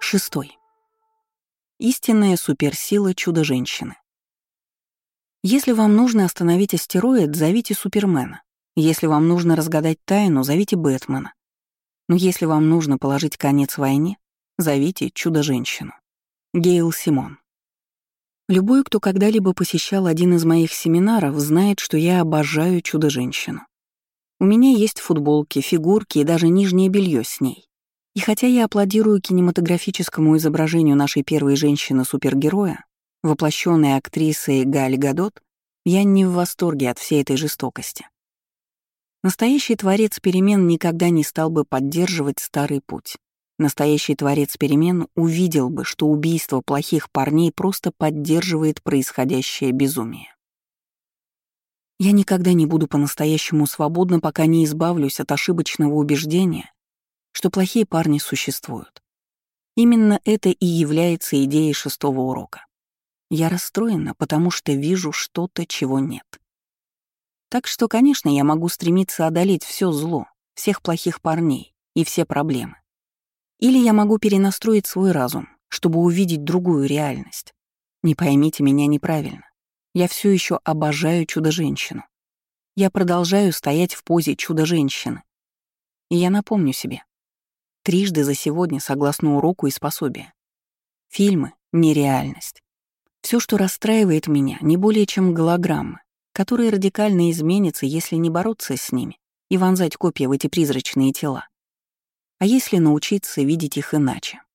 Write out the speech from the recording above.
6. Истинная суперсила Чудо-женщины. Если вам нужно остановить астероид, зовите Супермена. Если вам нужно разгадать тайну, зовите Бэтмена. Но если вам нужно положить конец войне, зовите Чудо-женщину. Гейл Симон. Любой, кто когда-либо посещал один из моих семинаров, знает, что я обожаю Чудо-женщину. У меня есть футболки, фигурки и даже нижнее белье с ней. И хотя я аплодирую кинематографическому изображению нашей первой женщины-супергероя, воплощенной актрисой Галь Гадот, я не в восторге от всей этой жестокости. Настоящий творец перемен никогда не стал бы поддерживать старый путь. Настоящий творец перемен увидел бы, что убийство плохих парней просто поддерживает происходящее безумие. Я никогда не буду по-настоящему свободна, пока не избавлюсь от ошибочного убеждения, что плохие парни существуют. Именно это и является идеей 6-го урока. Я расстроена, потому что вижу что-то, чего нет. Так что, конечно, я могу стремиться одолеть все зло, всех плохих парней и все проблемы. Или я могу перенастроить свой разум, чтобы увидеть другую реальность. Не поймите меня неправильно. Я все еще обожаю Чудо-женщину. Я продолжаю стоять в позе Чудо-женщины. И я напомню себе. Трижды за сегодня, согласно уроку и способию. Фильмы — нереальность. Все, что расстраивает меня, не более чем голограммы, которые радикально изменятся, если не бороться с ними и вонзать копья в эти призрачные тела. А если научиться видеть их иначе?